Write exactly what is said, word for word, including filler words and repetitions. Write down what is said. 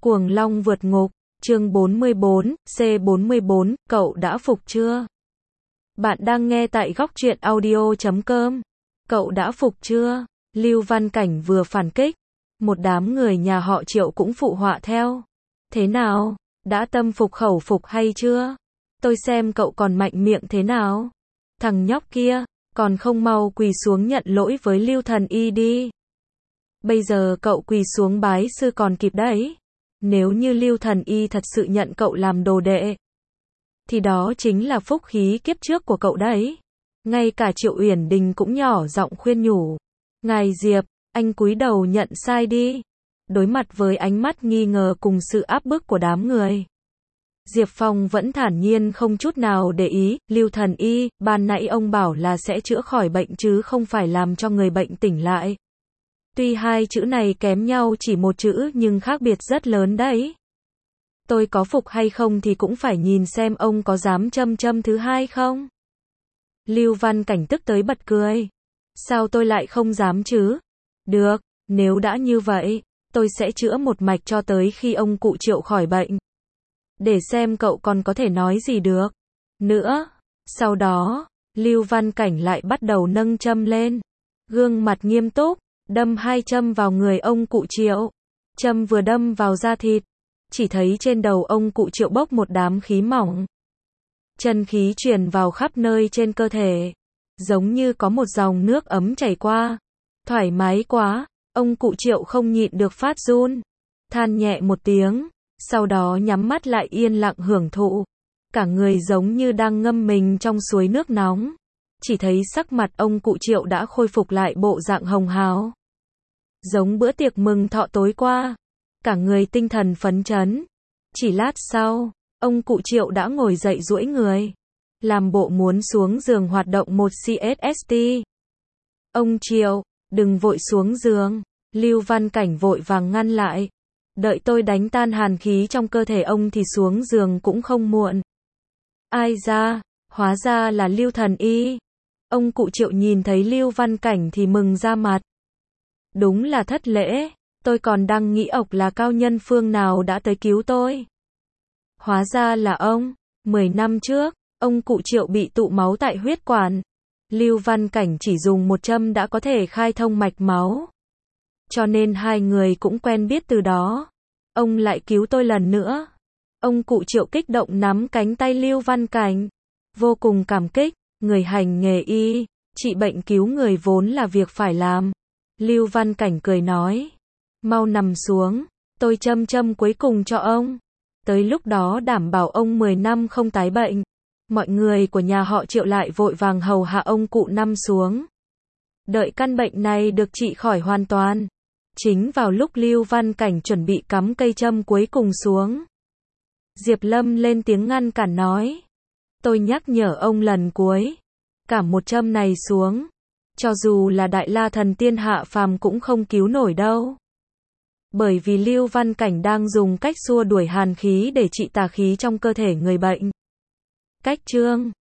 Cuồng long vượt ngục, chương bốn mươi bốn, C bốn mươi bốn, cậu đã phục chưa? Bạn đang nghe tại góc truyện audio chấm com. Cậu đã phục chưa? Lưu Văn Cảnh vừa phản kích, một đám người nhà họ Triệu cũng phụ họa theo. Thế nào? Đã tâm phục khẩu phục hay chưa? Tôi xem cậu còn mạnh miệng thế nào? Thằng nhóc kia, còn không mau quỳ xuống nhận lỗi với Lưu Thần Y đi. Bây giờ cậu quỳ xuống bái sư còn kịp đấy. Nếu như Lưu Thần Y thật sự nhận cậu làm đồ đệ, thì đó chính là phúc khí kiếp trước của cậu đấy. Ngay cả Triệu Uyển Đình cũng nhỏ giọng khuyên nhủ. Ngài Diệp, anh cúi đầu nhận sai đi. Đối mặt với ánh mắt nghi ngờ cùng sự áp bức của đám người, Diệp Phong vẫn thản nhiên không chút nào để ý. Lưu Thần Y, ban nãy ông bảo là sẽ chữa khỏi bệnh chứ không phải làm cho người bệnh tỉnh lại. Tuy hai chữ này kém nhau chỉ một chữ nhưng khác biệt rất lớn đấy. Tôi có phục hay không thì cũng phải nhìn xem ông có dám châm châm thứ hai không. Lưu Văn Cảnh tức tới bật cười. Sao tôi lại không dám chứ? Được, nếu đã như vậy, tôi sẽ chữa một mạch cho tới khi ông cụ Triệu khỏi bệnh. Để xem cậu còn có thể nói gì được nữa. Sau đó, Lưu Văn Cảnh lại bắt đầu nâng châm lên. Gương mặt nghiêm túc, đâm hai châm vào người ông cụ Triệu. Châm vừa đâm vào da thịt, chỉ thấy trên đầu ông cụ Triệu bốc một đám khí mỏng. Chân khí truyền vào khắp nơi trên cơ thể, giống như có một dòng nước ấm chảy qua. Thoải mái quá, ông cụ Triệu không nhịn được phát run, than nhẹ một tiếng, sau đó nhắm mắt lại yên lặng hưởng thụ. Cả người giống như đang ngâm mình trong suối nước nóng. Chỉ thấy sắc mặt ông cụ Triệu đã khôi phục lại bộ dạng hồng hào, giống bữa tiệc mừng thọ tối qua. Cả người tinh thần phấn chấn. Chỉ lát sau, ông cụ Triệu đã ngồi dậy duỗi người, làm bộ muốn xuống giường hoạt động một siesta. Ông Triệu, đừng vội xuống giường. Lưu Văn Cảnh vội vàng ngăn lại. Đợi tôi đánh tan hàn khí trong cơ thể ông thì xuống giường cũng không muộn. Ai ra, hóa ra là Lưu Thần Y. Ông cụ Triệu nhìn thấy Lưu Văn Cảnh thì mừng ra mặt. Đúng là thất lễ, tôi còn đang nghĩ ộc là cao nhân phương nào đã tới cứu tôi. Hóa ra là ông. Mười năm trước, ông cụ Triệu bị tụ máu tại huyết quản. Lưu Văn Cảnh chỉ dùng một châm đã có thể khai thông mạch máu. Cho nên hai người cũng quen biết từ đó. Ông lại cứu tôi lần nữa. Ông cụ Triệu kích động nắm cánh tay Lưu Văn Cảnh. Vô cùng cảm kích, người hành nghề y, trị bệnh cứu người vốn là việc phải làm. Lưu Văn Cảnh cười nói. Mau nằm xuống, tôi châm châm cuối cùng cho ông. Tới lúc đó đảm bảo ông mười năm không tái bệnh. Mọi người của nhà họ Triệu lại vội vàng hầu hạ ông cụ nằm xuống. Đợi căn bệnh này được trị khỏi hoàn toàn. Chính vào lúc Lưu Văn Cảnh chuẩn bị cắm cây châm cuối cùng xuống, Diệp Lâm lên tiếng ngăn cản nói. Tôi nhắc nhở ông lần cuối. Cả một châm này xuống, cho dù là Đại La Thần Tiên hạ phàm cũng không cứu nổi đâu. Bởi vì Lưu Văn Cảnh đang dùng cách xua đuổi hàn khí để trị tà khí trong cơ thể người bệnh. Cách chương